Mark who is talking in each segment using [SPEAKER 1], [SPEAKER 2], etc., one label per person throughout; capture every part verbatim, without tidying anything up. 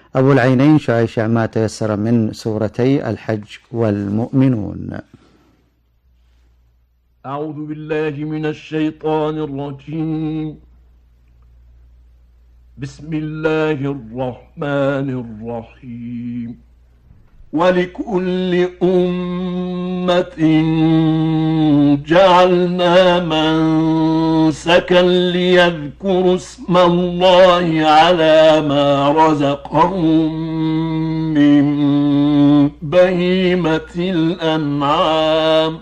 [SPEAKER 1] أبو العينين شعيشع ما تيسر من سورتي الحج والمؤمنون.
[SPEAKER 2] أعوذ بالله من الشيطان الرجيم. بسم الله الرحمن الرحيم. ولكل أمة جعلنا منسكا ليذكروا اسم الله على ما رزقهم من بهيمة الأنعام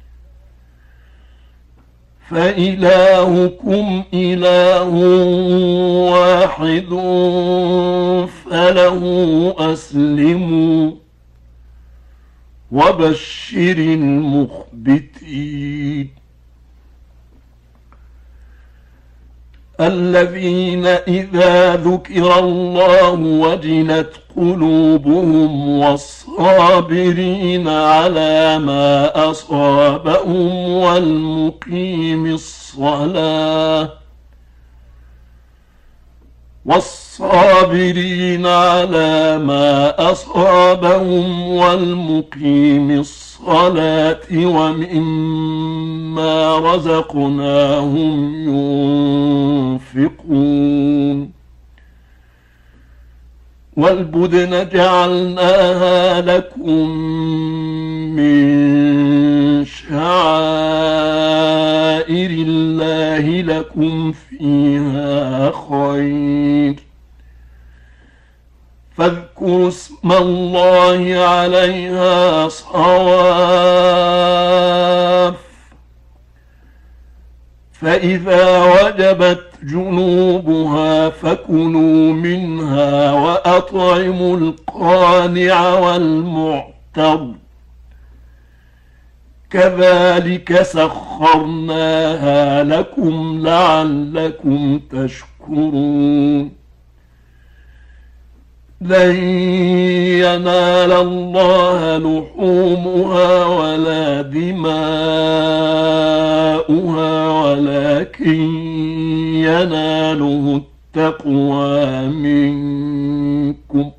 [SPEAKER 2] فإلهكم إله واحد فله أسلموا وبشر المخبتين الذين إذا ذكر الله وجلت قلوبهم والصابرين على ما أصابهم والمقيم الصلاة والصابرين على ما أصابهم والمقيم الصلاة ومما رزقناهم ينفقون والبدن جعلناها لكم من شعائر الله لكم فيها خير فاذكروا اسم الله عليها صواف فإذا وجبت جنوبها فكلوا منها وأطعموا القانع والمعتر كذلك سخرناها لكم لعلكم تشكرون لن ينال الله لحومها ولا دماؤها ولكن يناله التقوى منكم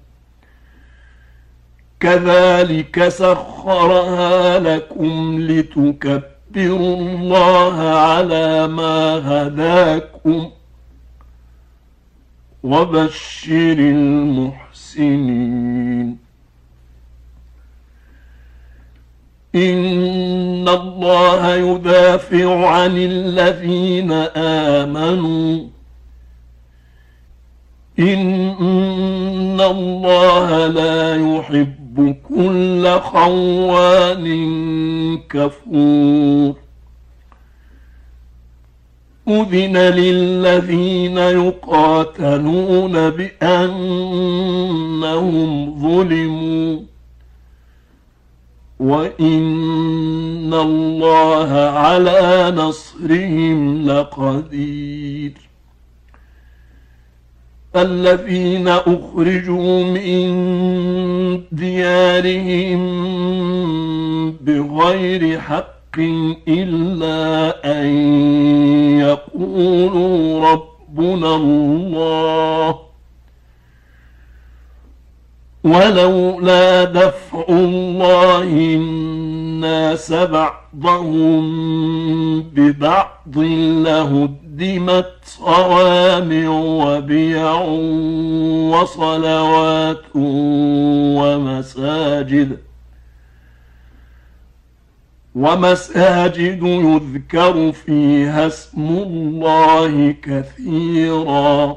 [SPEAKER 2] كذلك سخرها لكم لتكبروا الله على ما هداكم وبشر المحسنين إن الله يدافع عن الذين آمنوا إن الله لا يحب كل خوان كفور أذن للذين يقاتلون بأنهم ظلموا وإن الله على نصرهم لقدير الذين أخرجوا من ديارهم بغير حق إلا أن يقولوا ربنا الله ولولا دفع الله الناس بعضهم ببعض لهدمت صوامع وبيع وصلوات ومساجد ومساجد يذكر فيها اسم الله كثيرا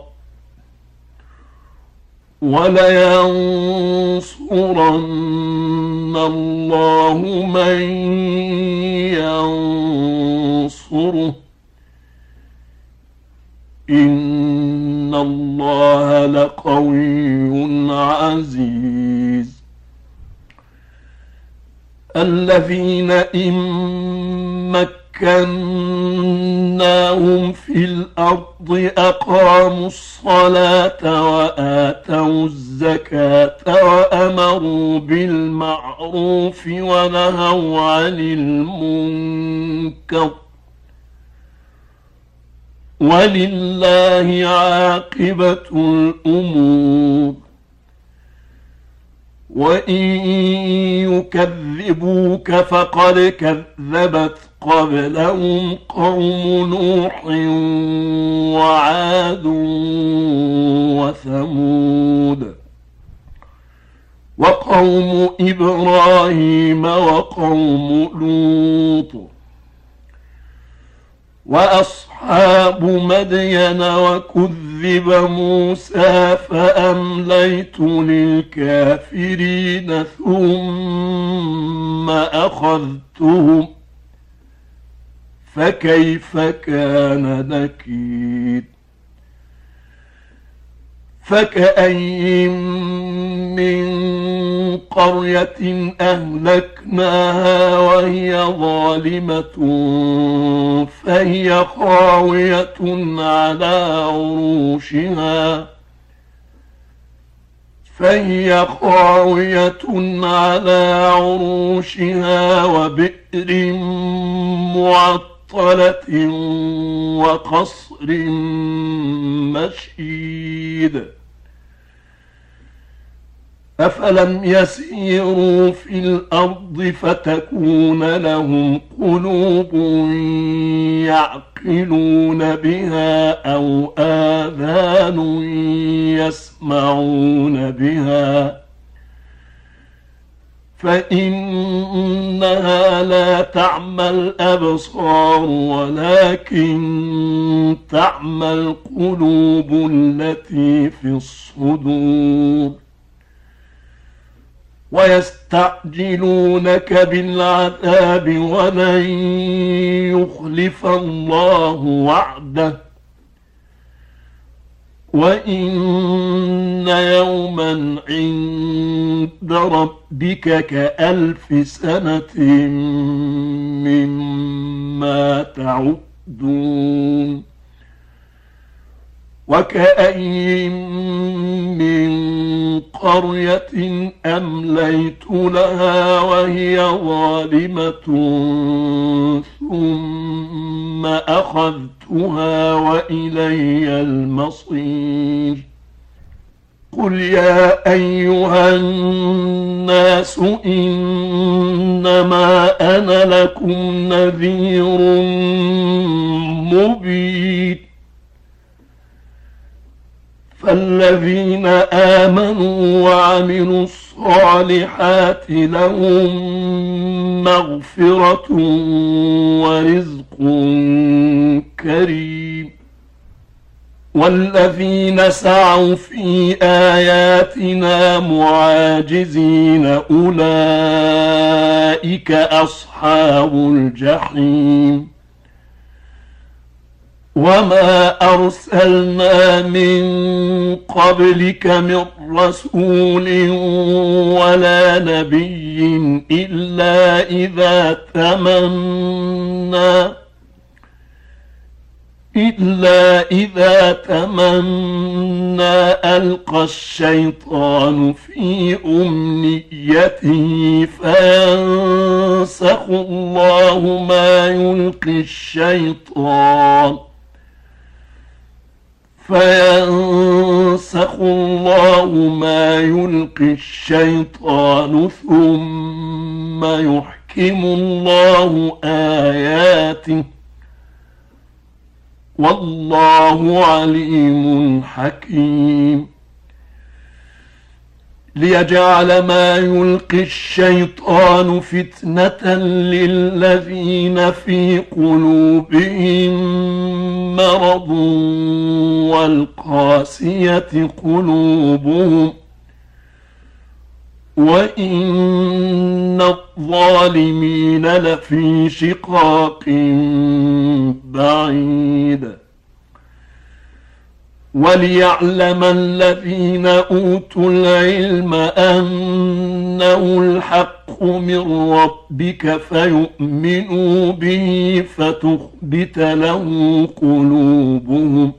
[SPEAKER 2] ولينصرن الله من ينصره إن الله لقوي عزيز الذين إن مكناهم في الأرض أقاموا الصلاة وآتوا الزكاة وأمروا بالمعروف ونهوا عن المنكر ولله عاقبة الأمور وإن يكذبوك فقد كذبت قبلهم قوم نوح وعاد وثمود وقوم إبراهيم وقوم لوط وأصحاب مدين وكذب موسى فأمليت للكافرين ثم أخذتهم فكيف كان نكير فكأي من قرية أهلكناها وهي ظالمة فهي خاوية على عروشها فهي خاوية على عروشها وبئر معطلة وقصر مشيد أفلم يسيروا في الأرض فتكون لهم قلوب يعقلون بها أو آذان يسمعون بها فإنها لا تعمى الأبصار ولكن تعمى القلوب التي في الصدور ويستعجلونك بالعذاب ولن يخلف الله وعده وإن يوما عند ربك كألف سنة مما تعدون وكأي من قرية أمليت لها وهي ظالمة ثم أخذتها وإلي المصير قل يا أيها الناس إنما أنا لكم نذير مبين فالذين آمنوا وعملوا الصالحات لهم مغفرة ورزق كريم والذين سعوا في آياتنا معاجزين أولئك أصحاب الجحيم وما أرسلنا من قبلك من رسول ولا نبي إلا إذا تمنى إلا إذا تمنى ألقى الشيطان في أمنيته فينسخ الله ما يلقي الشيطان فينسخ الله ما يلقي الشيطان ثم يحكم الله آياته والله عليم حكيم ليجعل ما يلقي الشيطان فتنة للذين في قلوبهم مرض والقاسية قلوبهم وإن الظالمين لفي شقاق بعيد وليعلم الذين أوتوا العلم أنه الحق من ربك فيؤمنوا به فتخبت له قلوبهم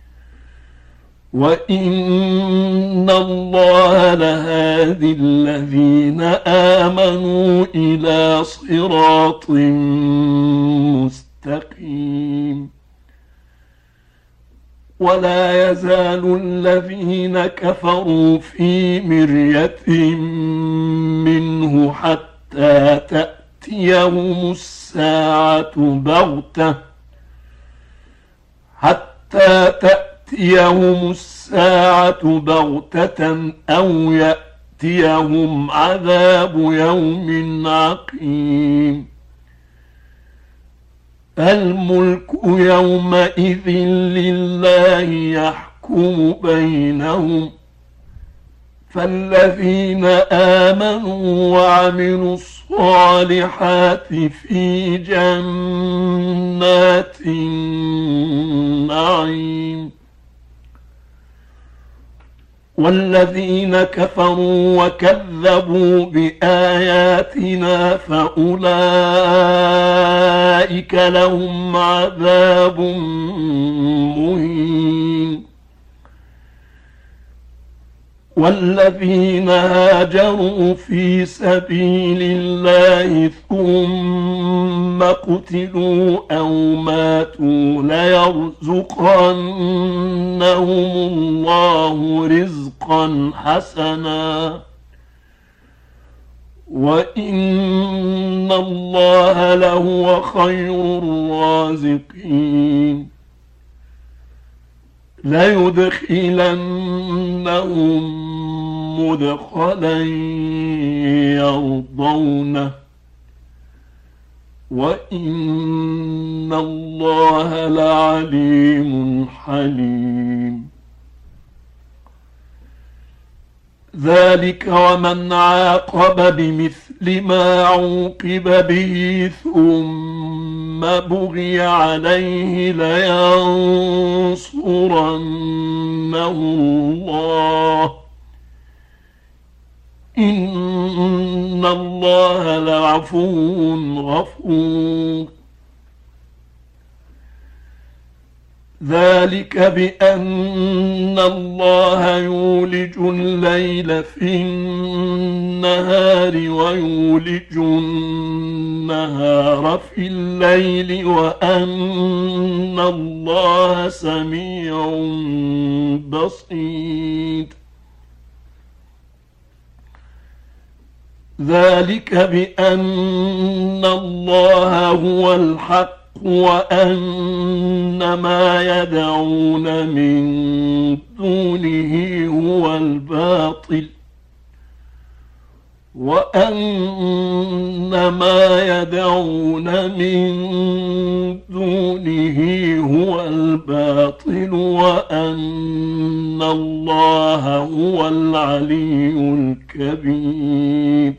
[SPEAKER 2] وإن الله لهادي الذين آمنوا إلى صراط مستقيم ولا يزال الذين كفروا في مرية منه حتى تأتيهم الساعة بغتة حتى تأتيهم الساعة بغتة أو يأتيهم عذاب يوم عقيم. الملك يومئذ لله يحكم بينهم، فالذين آمنوا وعملوا الصالحات في جنات النعيم، والذين كفروا وكذبوا بآياتنا فأولئك لهم عذاب مهين. والذين هاجروا في سبيل الله ثم قتلوا أو ماتوا ليرزقنهم الله رزقا حسنا وإن الله لهو خير الرازقين. ليدخلنهم مدخلا يرضونه وإن الله لعليم حليم. ذلك ومن عاقب بمثل ما عوقب به ثم بغي عليه لينصرنه الله إن الله لعفو غفور. ذلك بأن الله يولج الليل في النهار ويولج النهار في الليل وأن الله سميع بصير. ذلك بأن الله هو الحق وأن ما يدعون من دونه هو الباطل وأن ما يدعون من دونه هو الباطل وأن الله هو العلي الكبير.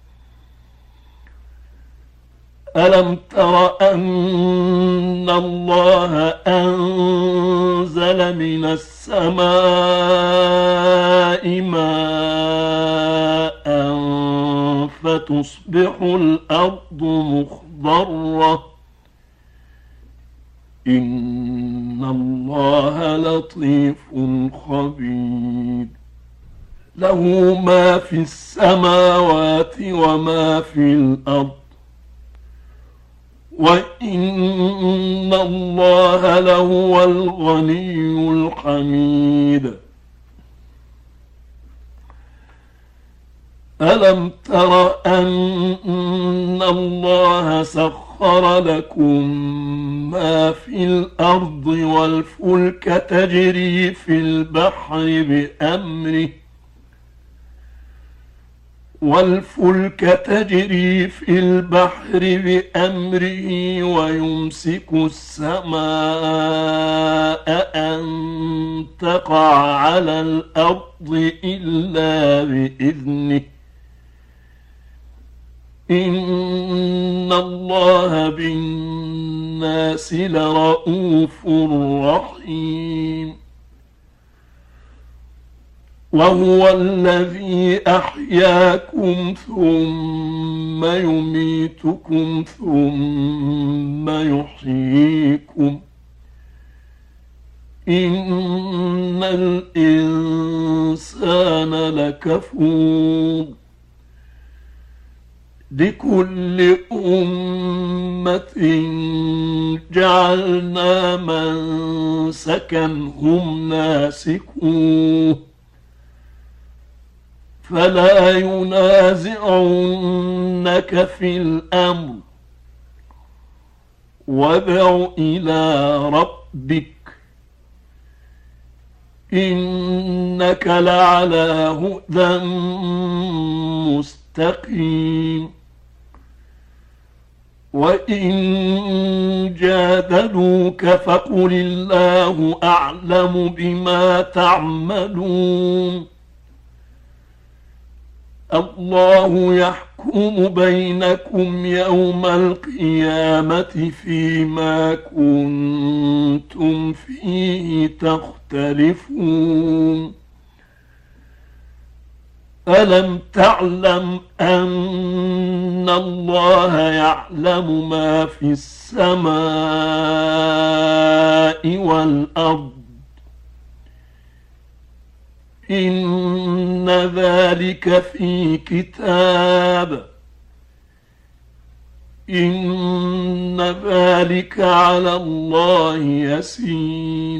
[SPEAKER 2] ألم تر أن الله أنزل من السماء ماء فتصبح الأرض مخضرة إن الله لطيف خبير. له ما في السماوات وما في الأرض وإن الله لهو الغني الحميد. ألم تر أن الله سخر لكم ما في الأرض والفلك تجري في البحر بأمره والفلك تجري في البحر بأمره ويمسك السماء أن تقع على الأرض إلا بإذنه إن الله بالناس لرؤوف رحيم. وهو الذي أحياكم ثم يميتكم ثم يحييكم إن الإنسان لكفور. لكل أمة جعلنا منسكا هم ناسكوه فلا ينازعنك في الأمر وادع إلى ربك إنك لعلى هدى مستقيم وإن جادلوك فقل الله أعلم بما تعملون الله يحكم بينكم يوم القيامة فيما كنتم فيه تختلفون ألم تعلم أن الله يعلم ما في السماء والأرض إن ذلك في كتاب إن ذلك على الله يسير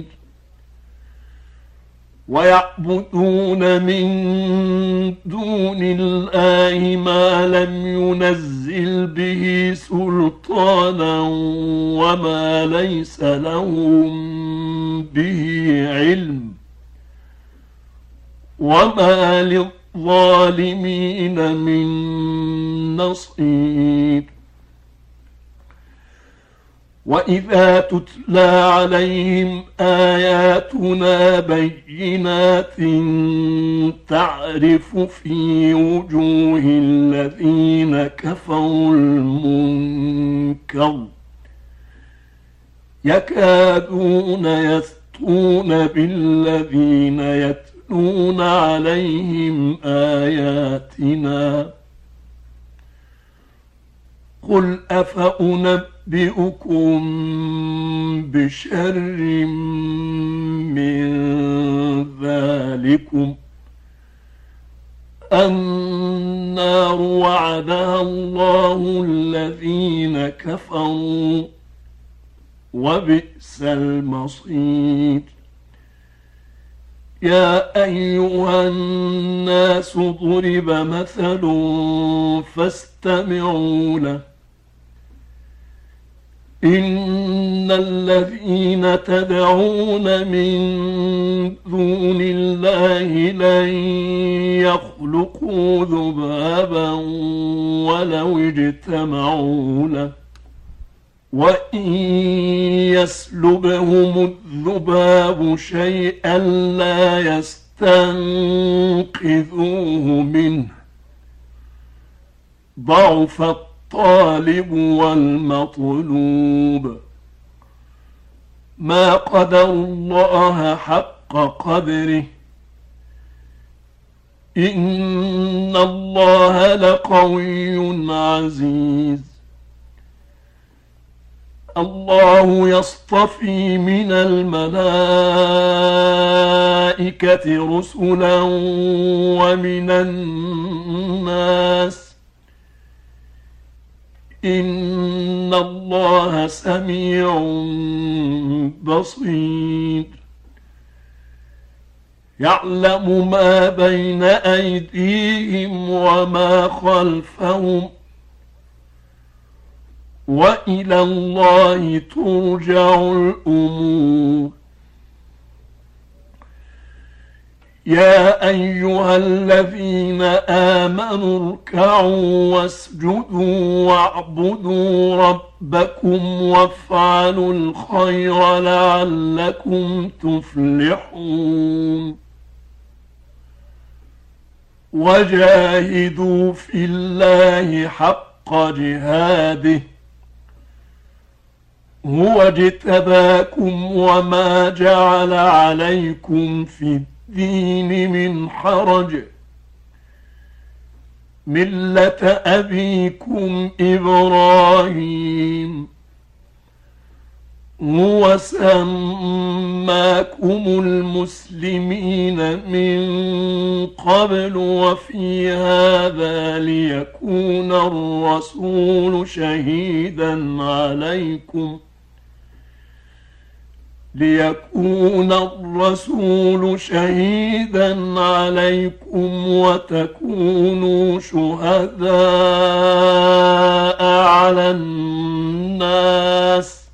[SPEAKER 2] ويعبدون من دون الله ما لم ينزل به سلطانا وما ليس لهم به علم وما للظالمين من نصير وإذا تتلى عليهم آياتنا بينات تعرف في وجوه الذين كفروا المنكر يكادون يسطون بالذين يتلون عليهم آياتنا قل أفأنبئكم بشر من ذلكم النار وعدها الله الذين كفروا وبئس المصير يا أيها الناس ضرب مثل فاستمعوا له إن الذين تدعون من دون الله لن يخلقوا ذبابا ولو اجتمعوا له وإن يسلبهم الذباب شيئا لا يستنقذوه منه ضعف الطالب والمطلوب ما قدر الله حق قدره إن الله لقوي عزيز الله يصطفي من الملائكة رسلا ومن الناس إن الله سميع بصير يعلم ما بين أيديهم وما خلفهم وإلى الله ترجع الأمور يا أيها الذين آمنوا اركعوا واسجدوا واعبدوا ربكم وافعلوا الخير لعلكم تفلحون وجاهدوا في الله حق جهاده هو اجتباكم وما جعل عليكم في الدين من حرج ملة أبيكم إبراهيم هو سماكم المسلمين من قبل وفي هذا ليكون الرسول شهيدا عليكم ليكون الرسول شهيدا عليكم وتكونوا شهداء على الناس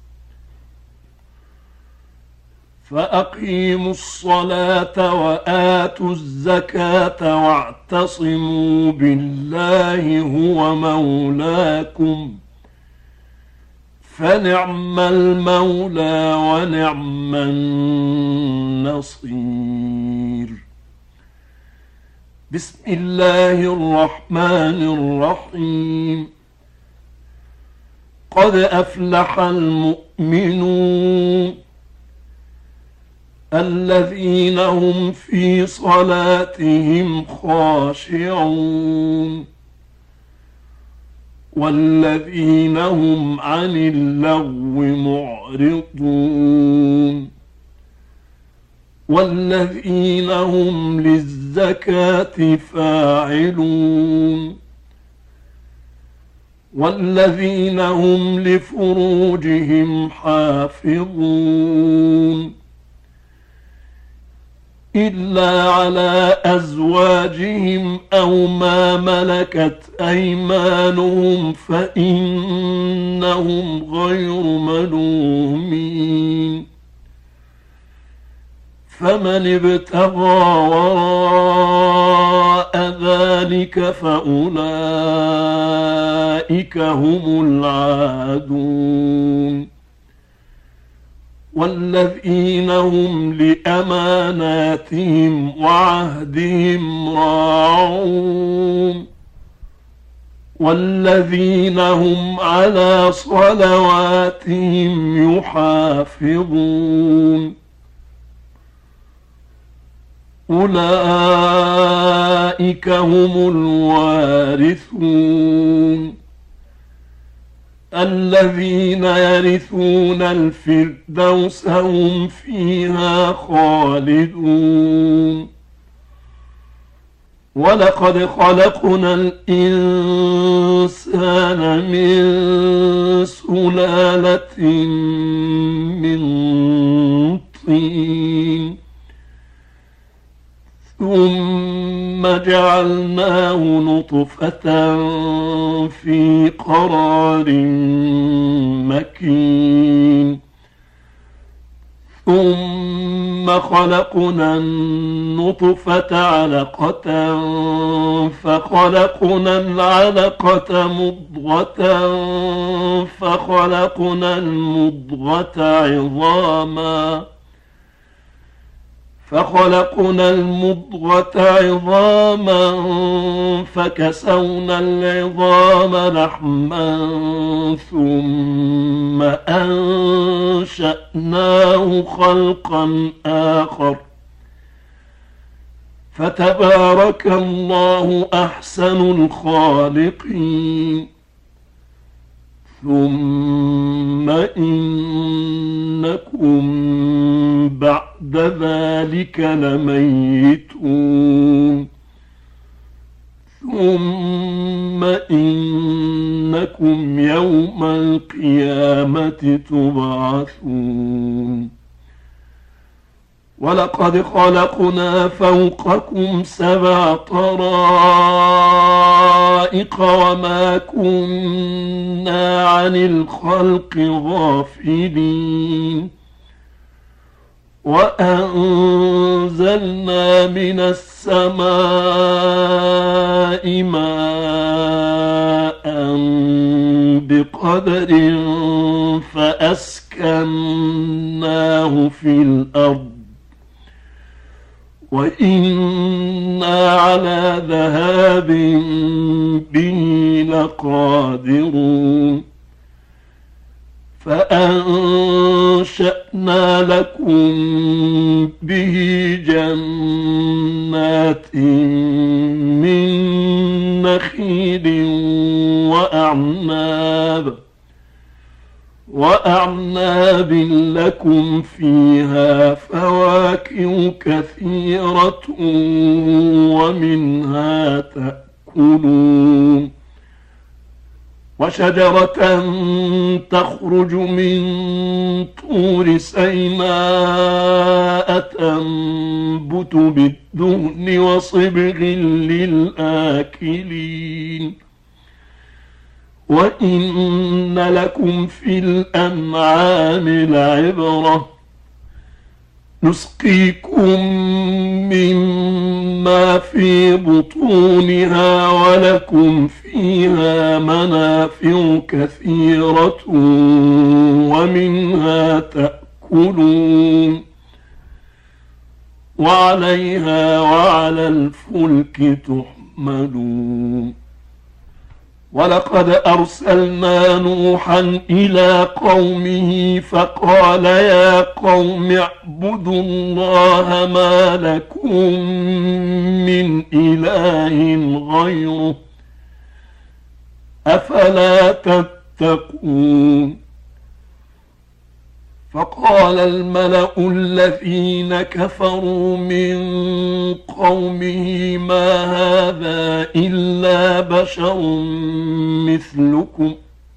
[SPEAKER 2] فأقيموا الصلاة وآتوا الزكاة واعتصموا بالله هو مولاكم فنعم المولى ونعم النصير. بسم الله الرحمن الرحيم. قد أفلح المؤمنون الذين هم في صلاتهم خاشعون والذين هم عن اللغو معرضون والذين هم للزكاة فاعلون والذين هم لفروجهم حافظون إلا على أزواجهم أو ما ملكت أيمانهم فإنهم غير ملومين. فمن ابتغى وراء ذلك فأولئك هم العادون والذين هم لأماناتهم وعهدهم راعون والذين هم على صلواتهم يحافظون أولئك هم الوارثون الذين يرثون الفردوس هم فيها خالدون. ولقد خلقنا الإنسان من سلالة من طين ثم جعلناه نطفة في قرار مكين ثم خلقنا النطفة علقة فخلقنا العلقة مضغة فخلقنا المضغة عظاما فخلقنا المضغة عظاما فكسونا العظام لحما ثم أنشأناه خلقا آخر فتبارك الله أحسن الخالقين. ثم إنكم بعد ذلك لميتون ثم إنكم يوم القيامة تبعثون. ولقد خلقنا فوقكم سبع طرائق وما كنا عن الخلق غافلين وأنزلنا من السماء ماء بقدر فأسكناه في الأرض وإنا على ذهاب به لقادرون. فأنشأنا لكم به جنات من نخيل وأعناب وأعناب لكم فيها فواكه كثيرة ومنها تأكلون وشجرة تخرج من طور سيناء تنبت بالدهن وصبغ للآكلين وإن لكم في الأنعام لعبرة نسقيكم مما في بطونها ولكم فيها منافع كثيرة ومنها تأكلون وعليها وعلى الفلك تحملون ولقد أرسلنا نوحا إلى قومه فقال يا قوم اعبدوا الله ما لكم من إله غيره أفلا تتقون فقال الملأ الذين كفروا من قومه ما هذا إلا بشر مثلكم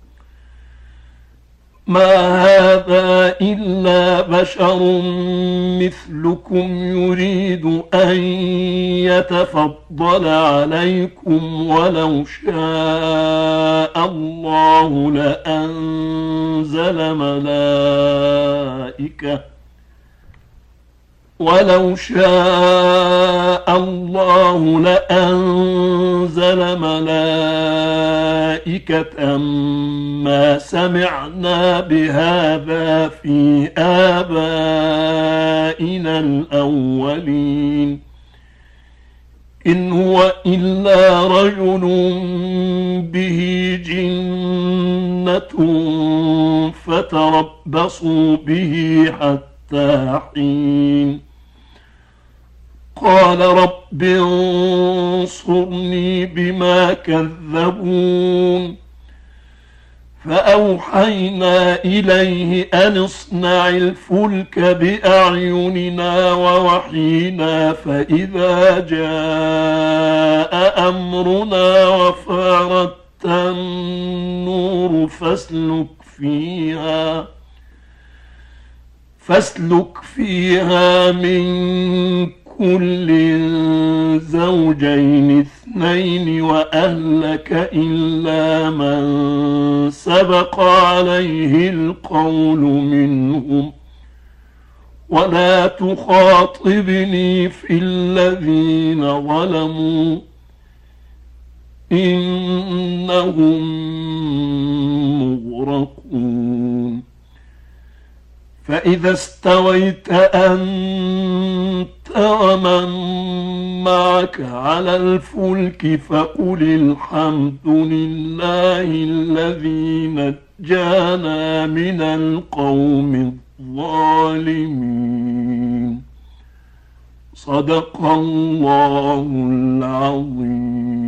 [SPEAKER 2] ما هذا إلا بشر مثلكم يريد أن يتفضل عليكم ولو شاء الله لأنزل ملائكة ولو شاء الله لأنزل ملائكة ما سمعنا بهذا في آبائنا الأولين إن هو إلا رجل به جنة فتربصوا به حتى حين قال رب انصرني بما كذبون فأوحينا إليه أن اصنع الفلك بأعيننا ووحينا فإذا جاء أمرنا وفارت النور فاسلك فيها فاسلك فيها من كل زوجين اثنين وأهلك إلا من سبق عليه القول منهم ولا تخاطبني في الذين ظلموا إنهم مغرقون فإذا استويت أنت ومن معك على الفلك فقل الحمد لله الذي نجانا من القوم الظالمين صدق الله العظيم.